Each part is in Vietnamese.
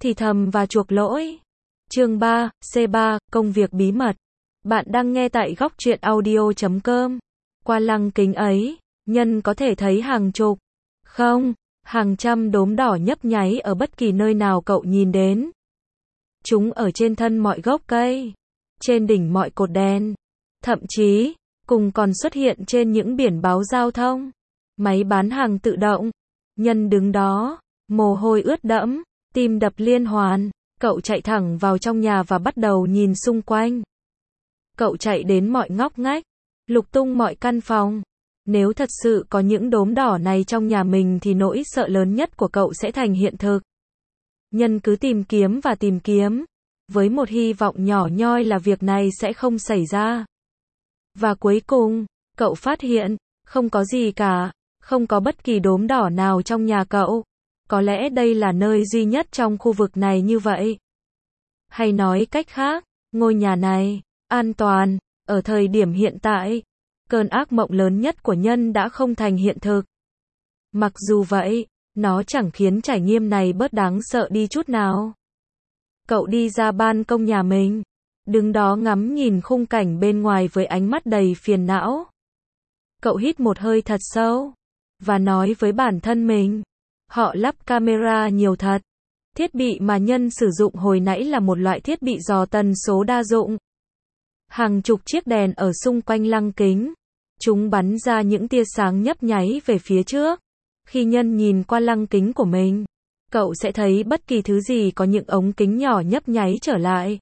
thì thầm và chuộc lỗi. Chương 3, C3, công việc bí mật. Bạn đang nghe tại góc truyện audio.com. Qua lăng kính ấy, Nhân có thể thấy hàng chục, không, hàng trăm đốm đỏ nhấp nháy ở bất kỳ nơi nào cậu nhìn đến. Chúng ở trên thân mọi gốc cây, trên đỉnh mọi cột đèn, thậm chí, cùng còn xuất hiện trên những biển báo giao thông, máy bán hàng tự động. Nhân đứng đó, mồ hôi ướt đẫm, tim đập liên hoàn, cậu chạy thẳng vào trong nhà và bắt đầu nhìn xung quanh. Cậu chạy đến mọi ngóc ngách, lục tung mọi căn phòng. Nếu thật sự có những đốm đỏ này trong nhà mình thì nỗi sợ lớn nhất của cậu sẽ thành hiện thực. Nhân cứ tìm kiếm và tìm kiếm, với một hy vọng nhỏ nhoi là việc này sẽ không xảy ra. Và cuối cùng, cậu phát hiện, không có gì cả, không có bất kỳ đốm đỏ nào trong nhà cậu. Có lẽ đây là nơi duy nhất trong khu vực này như vậy. Hay nói cách khác, ngôi nhà này, an toàn, ở thời điểm hiện tại, cơn ác mộng lớn nhất của Nhân đã không thành hiện thực. Mặc dù vậy, nó chẳng khiến trải nghiệm này bớt đáng sợ đi chút nào. Cậu đi ra ban công nhà mình, đứng đó ngắm nhìn khung cảnh bên ngoài với ánh mắt đầy phiền não. Cậu hít một hơi thật sâu, và nói với bản thân mình, họ lắp camera nhiều thật. Thiết bị mà Nhân sử dụng hồi nãy là một loại thiết bị dò tần số đa dụng. Hàng chục chiếc đèn ở xung quanh lăng kính, chúng bắn ra những tia sáng nhấp nháy về phía trước. Khi Nhân nhìn qua lăng kính của mình, cậu sẽ thấy bất kỳ thứ gì có những ống kính nhỏ nhấp nháy trở lại.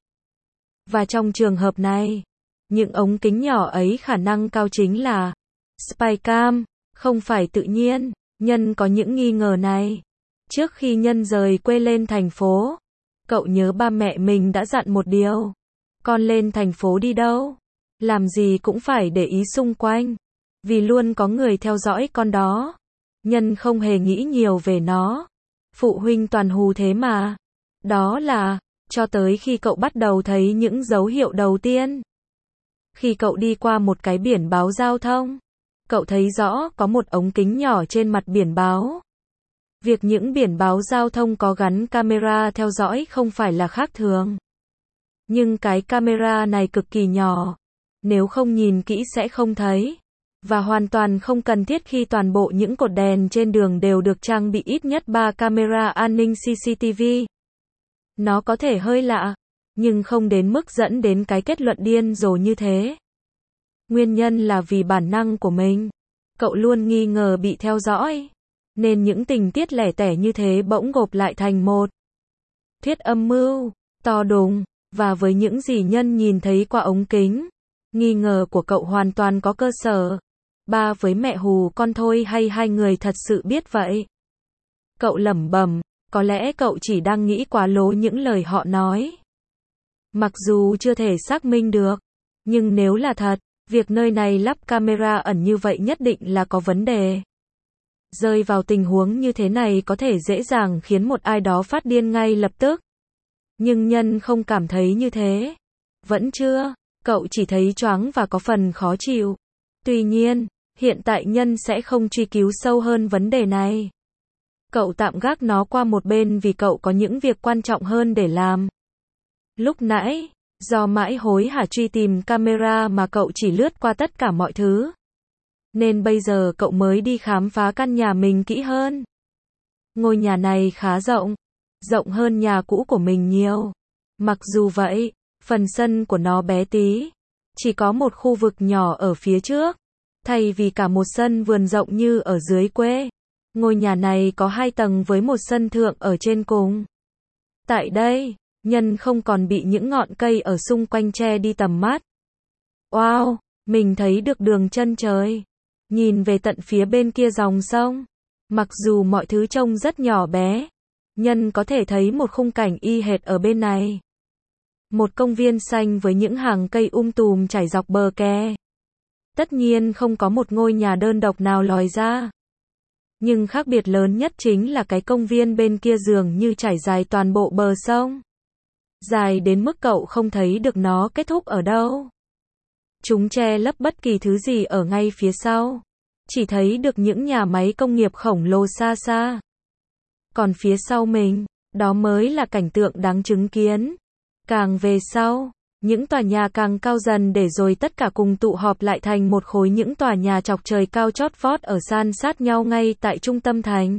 Và trong trường hợp này, những ống kính nhỏ ấy khả năng cao chính là spycam, không phải tự nhiên. Nhân có những nghi ngờ này. Trước khi Nhân rời quê lên thành phố, cậu nhớ ba mẹ mình đã dặn một điều. Con lên thành phố đi đâu, làm gì cũng phải để ý xung quanh, vì luôn có người theo dõi con đó. Nhân không hề nghĩ nhiều về nó. Phụ huynh toàn hù thế mà. Đó là, cho tới khi cậu bắt đầu thấy những dấu hiệu đầu tiên. Khi cậu đi qua một cái biển báo giao thông, cậu thấy rõ có một ống kính nhỏ trên mặt biển báo. Việc những biển báo giao thông có gắn camera theo dõi không phải là khác thường. Nhưng cái camera này cực kỳ nhỏ, nếu không nhìn kỹ sẽ không thấy. Và hoàn toàn không cần thiết khi toàn bộ những cột đèn trên đường đều được trang bị ít nhất 3 camera an ninh CCTV. Nó có thể hơi lạ, nhưng không đến mức dẫn đến cái kết luận điên rồ như thế. Nguyên nhân là vì bản năng của mình. Cậu luôn nghi ngờ bị theo dõi, nên những tình tiết lẻ tẻ như thế bỗng gộp lại thành một thuyết âm mưu to đùng. Và với những gì Nhân nhìn thấy qua ống kính, nghi ngờ của cậu hoàn toàn có cơ sở. Ba với mẹ hù con thôi hay hai người thật sự biết vậy? Cậu lẩm bẩm, có lẽ cậu chỉ đang nghĩ quá lố những lời họ nói. Mặc dù chưa thể xác minh được, nhưng nếu là thật, việc nơi này lắp camera ẩn như vậy nhất định là có vấn đề. Rơi vào tình huống như thế này có thể dễ dàng khiến một ai đó phát điên ngay lập tức. Nhưng Nhân không cảm thấy như thế. Vẫn chưa, cậu chỉ thấy choáng và có phần khó chịu. Tuy nhiên, hiện tại Nhân sẽ không truy cứu sâu hơn vấn đề này. Cậu tạm gác nó qua một bên vì cậu có những việc quan trọng hơn để làm. Lúc nãy, do mãi hối hả truy tìm camera mà cậu chỉ lướt qua tất cả mọi thứ. Nên bây giờ cậu mới đi khám phá căn nhà mình kỹ hơn. Ngôi nhà này khá rộng, rộng hơn nhà cũ của mình nhiều. Mặc dù vậy, phần sân của nó bé tí, chỉ có một khu vực nhỏ ở phía trước, thay vì cả một sân vườn rộng như ở dưới quê. Ngôi nhà này có 2 tầng với một sân thượng ở trên cùng. Tại đây, Nhân không còn bị những ngọn cây ở xung quanh che đi tầm mắt. Wow, mình thấy được đường chân trời. Nhìn về tận phía bên kia dòng sông. Mặc dù mọi thứ trông rất nhỏ bé, Nhân có thể thấy một khung cảnh y hệt ở bên này. Một công viên xanh với những hàng cây tùm trải dọc bờ kè. Tất nhiên không có một ngôi nhà đơn độc nào lòi ra. Nhưng khác biệt lớn nhất chính là cái công viên bên kia dường như trải dài toàn bộ bờ sông. Dài đến mức cậu không thấy được nó kết thúc ở đâu. Chúng che lấp bất kỳ thứ gì ở ngay phía sau. Chỉ thấy được những nhà máy công nghiệp khổng lồ xa xa. Còn phía sau mình, Đó mới là cảnh tượng đáng chứng kiến. Càng về sau, những tòa nhà càng cao dần để rồi tất cả cùng tụ họp lại thành một khối những tòa nhà chọc trời cao chót vót ở san sát nhau ngay tại trung tâm thành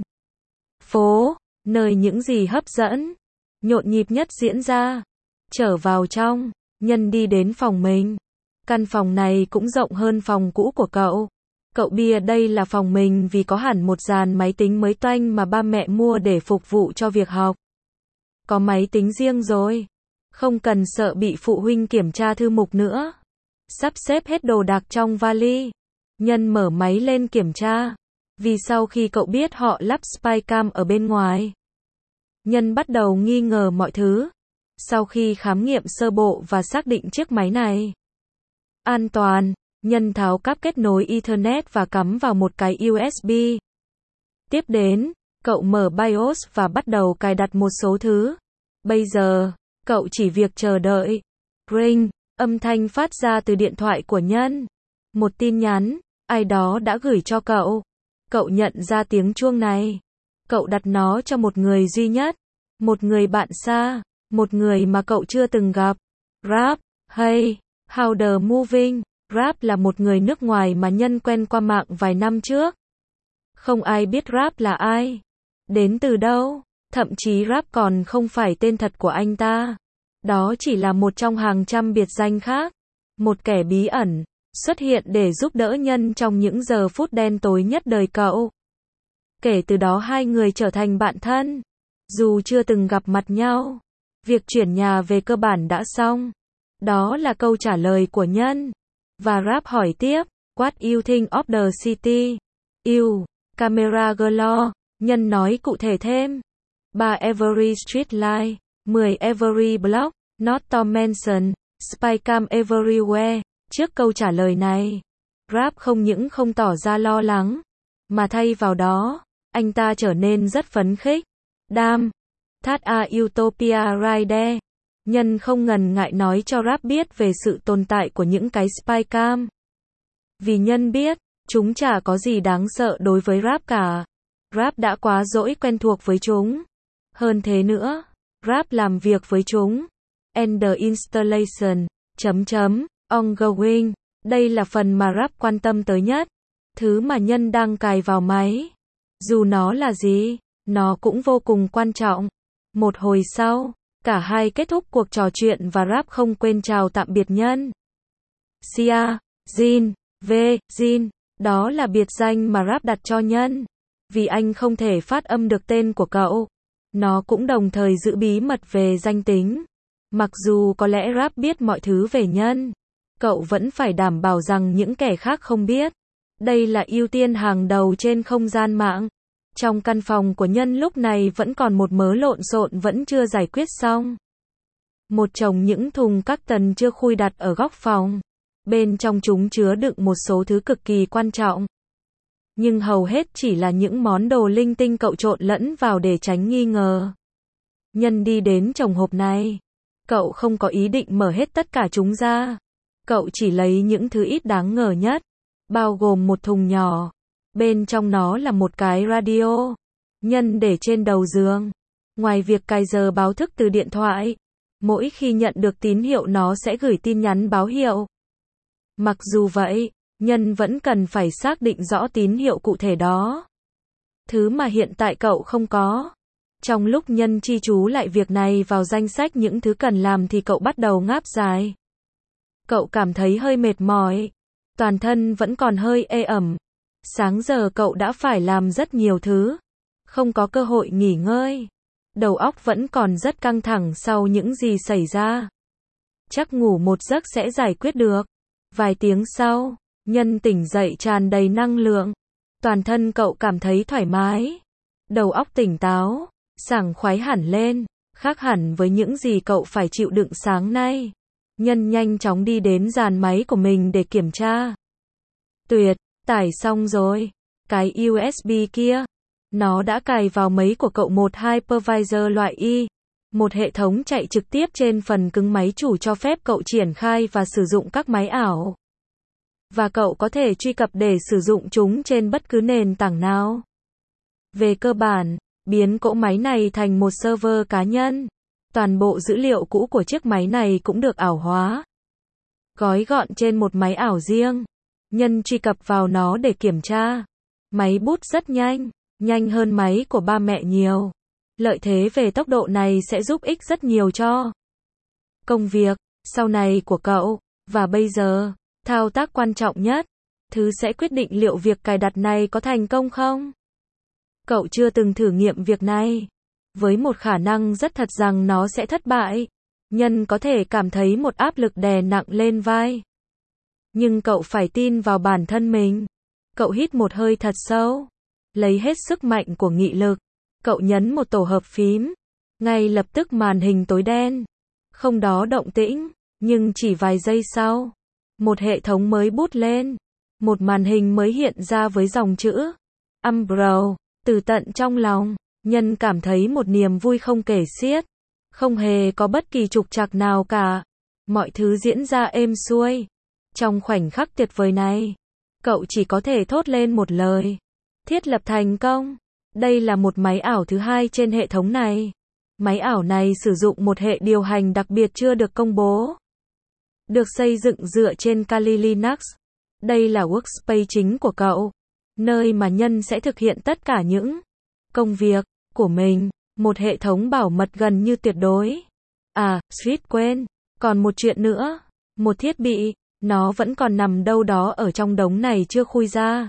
phố, nơi những gì hấp dẫn, nhộn nhịp nhất diễn ra. Trở vào trong, Nhân đi đến phòng mình. Căn phòng này cũng rộng hơn phòng cũ của cậu. Cậu bia đây là phòng mình vì có hẳn một dàn máy tính mới toanh mà ba mẹ mua để phục vụ cho việc học. Có máy tính riêng rồi. Không cần sợ bị phụ huynh kiểm tra thư mục nữa. Sắp xếp hết đồ đạc trong vali. Nhân mở máy lên kiểm tra. Vì sau khi cậu biết họ lắp spycam ở bên ngoài, Nhân bắt đầu nghi ngờ mọi thứ. Sau khi khám nghiệm sơ bộ và xác định chiếc máy này an toàn, Nhân tháo cáp kết nối Ethernet và cắm vào một cái USB. Tiếp đến, cậu mở BIOS và bắt đầu cài đặt một số thứ. Bây giờ, cậu chỉ việc chờ đợi. Ring, âm thanh phát ra từ điện thoại của Nhân. Một tin nhắn, ai đó đã gửi cho cậu. Cậu nhận ra tiếng chuông này. Cậu đặt nó cho một người duy nhất. Một người bạn xa. Một người mà cậu chưa từng gặp. Rap, hey, how the moving. Rap là một người nước ngoài mà Nhân quen qua mạng vài năm trước. Không ai biết Rap là ai. Đến từ đâu. Thậm chí Rap còn không phải tên thật của anh ta. Đó chỉ là một trong hàng trăm biệt danh khác. Một kẻ bí ẩn, xuất hiện để giúp đỡ Nhân trong những giờ phút đen tối nhất đời cậu. Kể từ đó hai người trở thành bạn thân. Dù chưa từng gặp mặt nhau, việc chuyển nhà về cơ bản đã xong. Đó là câu trả lời của Nhân. Và Rap hỏi tiếp, what you think of the city? You, camera galore. Nhân nói cụ thể thêm. 3 every street light, 10 every block, not to mention, spycam everywhere. Trước câu trả lời này, Rap không những không tỏ ra lo lắng, mà thay vào đó, anh ta trở nên rất phấn khích. Damn, that a utopia right there. Nhân không ngần ngại nói cho Rap biết về sự tồn tại của những cái spycam. Vì Nhân biết, chúng chả có gì đáng sợ đối với Rap cả. Rap đã quá dỗi quen thuộc với chúng. Hơn thế nữa, Rap làm việc với chúng. And the installation, ongoing. Đây là phần mà Rap quan tâm tới nhất. Thứ mà Nhân đang cài vào máy. Dù nó là gì, nó cũng vô cùng quan trọng. Một hồi sau, cả hai kết thúc cuộc trò chuyện và Rap không quên chào tạm biệt Nhân. Sia, Jin, V, Jin. Đó là biệt danh mà Rap đặt cho Nhân. Vì anh không thể phát âm được tên của cậu. Nó cũng đồng thời giữ bí mật về danh tính. Mặc dù có lẽ Rap biết mọi thứ về Nhân, cậu vẫn phải đảm bảo rằng những kẻ khác không biết. Đây là ưu tiên hàng đầu trên không gian mạng. Trong căn phòng của Nhân lúc này vẫn còn một mớ lộn xộn vẫn chưa giải quyết xong. Một chồng những thùng các tần chưa khui đặt ở góc phòng. Bên trong chúng chứa đựng một số thứ cực kỳ quan trọng. Nhưng hầu hết chỉ là những món đồ linh tinh cậu trộn lẫn vào để tránh nghi ngờ. Nhân đi đến chồng hộp này. Cậu không có ý định mở hết tất cả chúng ra. Cậu chỉ lấy những thứ ít đáng ngờ nhất. Bao gồm một thùng nhỏ. Bên trong nó là một cái radio. Nhân để trên đầu giường. Ngoài việc cài giờ báo thức từ điện thoại, mỗi khi nhận được tín hiệu nó sẽ gửi tin nhắn báo hiệu. Mặc dù vậy, Nhân vẫn cần phải xác định rõ tín hiệu cụ thể đó. Thứ mà hiện tại cậu không có. Trong lúc Nhân chi chú lại việc này vào danh sách những thứ cần làm thì cậu bắt đầu ngáp dài. Cậu cảm thấy hơi mệt mỏi. Toàn thân vẫn còn hơi ê ẩm. Sáng giờ cậu đã phải làm rất nhiều thứ. Không có cơ hội nghỉ ngơi. Đầu óc vẫn còn rất căng thẳng sau những gì xảy ra. Chắc ngủ một giấc sẽ giải quyết được. Vài tiếng sau, Nhân tỉnh dậy tràn đầy năng lượng. Toàn thân cậu cảm thấy thoải mái. Đầu óc tỉnh táo, sảng khoái hẳn lên, khác hẳn với những gì cậu phải chịu đựng sáng nay. Nhân nhanh chóng đi đến dàn máy của mình để kiểm tra. Tuyệt, tải xong rồi. Cái USB kia, nó đã cài vào máy của cậu, một hypervisor loại Y. Một hệ thống chạy trực tiếp trên phần cứng máy chủ cho phép cậu triển khai và sử dụng các máy ảo. Và cậu có thể truy cập để sử dụng chúng trên bất cứ nền tảng nào. Về cơ bản, biến cỗ máy này thành một server cá nhân. Toàn bộ dữ liệu cũ của chiếc máy này cũng được ảo hóa, gói gọn trên một máy ảo riêng. Nhân truy cập vào nó để kiểm tra. Máy bút rất nhanh, nhanh hơn máy của ba mẹ nhiều. Lợi thế về tốc độ này sẽ giúp ích rất nhiều cho công việc sau này của cậu. Và bây giờ, thao tác quan trọng nhất, thứ sẽ quyết định liệu việc cài đặt này có thành công không. Cậu chưa từng thử nghiệm việc này, với một khả năng rất thật rằng nó sẽ thất bại. Nhân có thể cảm thấy một áp lực đè nặng lên vai. Nhưng cậu phải tin vào bản thân mình. Cậu hít một hơi thật sâu, lấy hết sức mạnh của nghị lực. Cậu nhấn một tổ hợp phím. Ngay lập tức màn hình tối đen. Không đó động tĩnh, nhưng chỉ vài giây sau, một hệ thống mới bút lên. Một màn hình mới hiện ra với dòng chữ Umbro. Từ tận trong lòng, Nhân cảm thấy một niềm vui không kể xiết. Không hề có bất kỳ trục trặc nào cả. Mọi thứ diễn ra êm xuôi. Trong khoảnh khắc tuyệt vời này, cậu chỉ có thể thốt lên một lời. Thiết lập thành công. Đây là một máy ảo thứ hai trên hệ thống này. Máy ảo này sử dụng một hệ điều hành đặc biệt chưa được công bố. Được xây dựng dựa trên Kali Linux. Đây là workspace chính của cậu, nơi mà Nhân sẽ thực hiện tất cả những công việc của mình. Một hệ thống bảo mật gần như tuyệt đối. À, suýt quên. Còn một chuyện nữa. Một thiết bị, nó vẫn còn nằm đâu đó ở trong đống này chưa khui ra.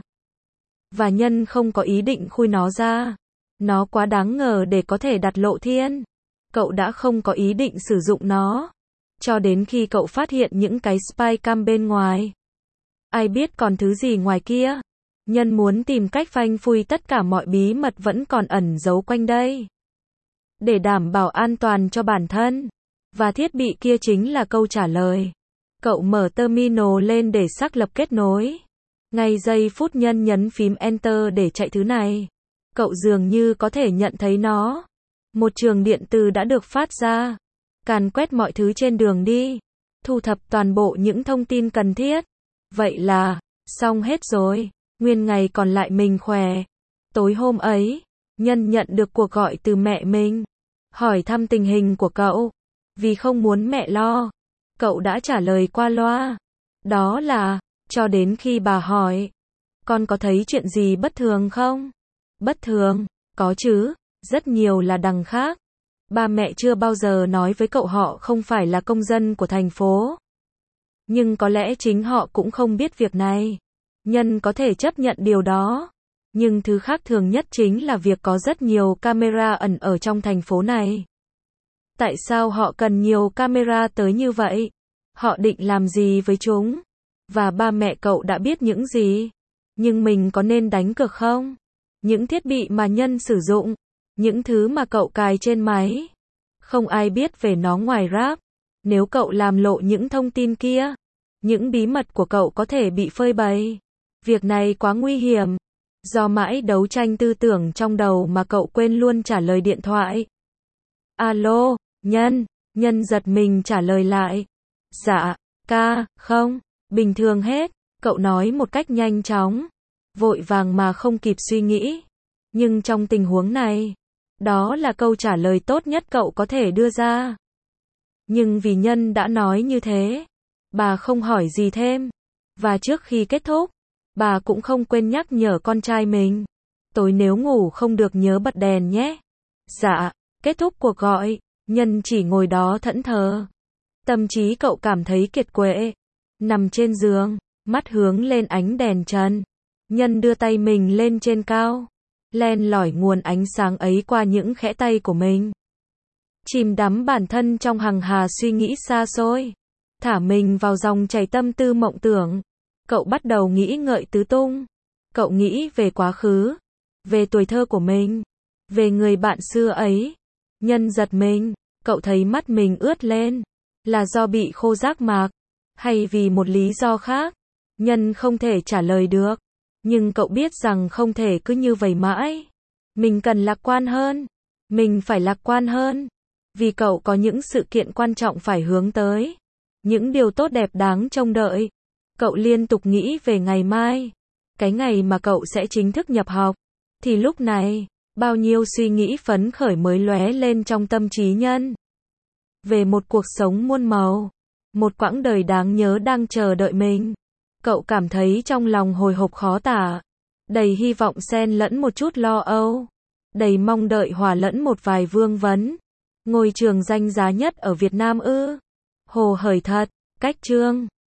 Và Nhân không có ý định khui nó ra. Nó quá đáng ngờ để có thể đặt lộ thiên. Cậu đã không có ý định sử dụng nó. Cho đến khi cậu phát hiện những cái spy cam bên ngoài. Ai biết còn thứ gì ngoài kia. Nhân muốn tìm cách phanh phui tất cả mọi bí mật vẫn còn ẩn giấu quanh đây. Để đảm bảo an toàn cho bản thân. Và thiết bị kia chính là câu trả lời. Cậu mở terminal lên để xác lập kết nối. Ngay giây phút Nhân nhấn phím Enter để chạy thứ này, cậu dường như có thể nhận thấy nó. Một trường điện từ đã được phát ra. Càn quét mọi thứ trên đường đi. Thu thập toàn bộ những thông tin cần thiết. Vậy là, xong hết rồi. Nguyên ngày còn lại mình khỏe. Tối hôm ấy, Nhân nhận được cuộc gọi từ mẹ mình. Hỏi thăm tình hình của cậu. Vì không muốn mẹ lo, cậu đã trả lời qua loa. Đó là, cho đến khi bà hỏi, con có thấy chuyện gì bất thường không? Bất thường, có chứ, rất nhiều là đằng khác. Ba mẹ chưa bao giờ nói với cậu họ không phải là công dân của thành phố. Nhưng có lẽ chính họ cũng không biết việc này. Nhân có thể chấp nhận điều đó. Nhưng thứ khác thường nhất chính là việc có rất nhiều camera ẩn ở trong thành phố này. Tại sao họ cần nhiều camera tới như vậy? Họ định làm gì với chúng? Và ba mẹ cậu đã biết những gì? Nhưng mình có nên đánh cược không? Những thiết bị mà Nhân sử dụng, những thứ mà cậu cài trên máy, không ai biết về nó ngoài rap. Nếu cậu làm lộ những thông tin kia, những bí mật của cậu có thể bị phơi bày. Việc này quá nguy hiểm. Do mãi đấu tranh tư tưởng trong đầu mà cậu quên luôn trả lời điện thoại. Alo, Nhân. Nhân giật mình trả lời lại. Dạ, ca, không, bình thường hết. Cậu nói một cách nhanh chóng, vội vàng mà không kịp suy nghĩ. Nhưng trong tình huống này, đó là câu trả lời tốt nhất cậu có thể đưa ra. Nhưng vì Nhân đã nói như thế, bà không hỏi gì thêm. Và trước khi kết thúc, bà cũng không quên nhắc nhở con trai mình. Tối nếu ngủ không được nhớ bật đèn nhé. Dạ, kết thúc cuộc gọi, Nhân chỉ ngồi đó thẫn thờ. Tâm trí cậu cảm thấy kiệt quệ. Nằm trên giường, mắt hướng lên ánh đèn trần. Nhân đưa tay mình lên trên cao, len lỏi nguồn ánh sáng ấy qua những khẽ tay của mình. Chìm đắm bản thân trong hằng hà suy nghĩ xa xôi. Thả mình vào dòng chảy tâm tư mộng tưởng. Cậu bắt đầu nghĩ ngợi tứ tung. Cậu nghĩ về quá khứ, về tuổi thơ của mình, về người bạn xưa ấy. Nhân giật mình, cậu thấy mắt mình ướt lên. Là do bị khô giác mạc, hay vì một lý do khác? Nhân không thể trả lời được. Nhưng cậu biết rằng không thể cứ như vậy mãi. Mình cần lạc quan hơn. Mình phải lạc quan hơn. Vì cậu có những sự kiện quan trọng phải hướng tới. Những điều tốt đẹp đáng trông đợi. Cậu liên tục nghĩ về ngày mai. Cái ngày mà cậu sẽ chính thức nhập học. Thì lúc này, Bao nhiêu suy nghĩ phấn khởi mới lóe lên trong tâm trí nhân. Về một cuộc sống muôn màu, một quãng đời đáng nhớ đang chờ đợi mình. Cậu cảm thấy trong lòng hồi hộp khó tả, đầy hy vọng xen lẫn một chút lo âu, đầy mong đợi hòa lẫn một vài vương vấn. Ngôi trường danh giá nhất ở Việt Nam ư? Hồ hởi thật, cách chương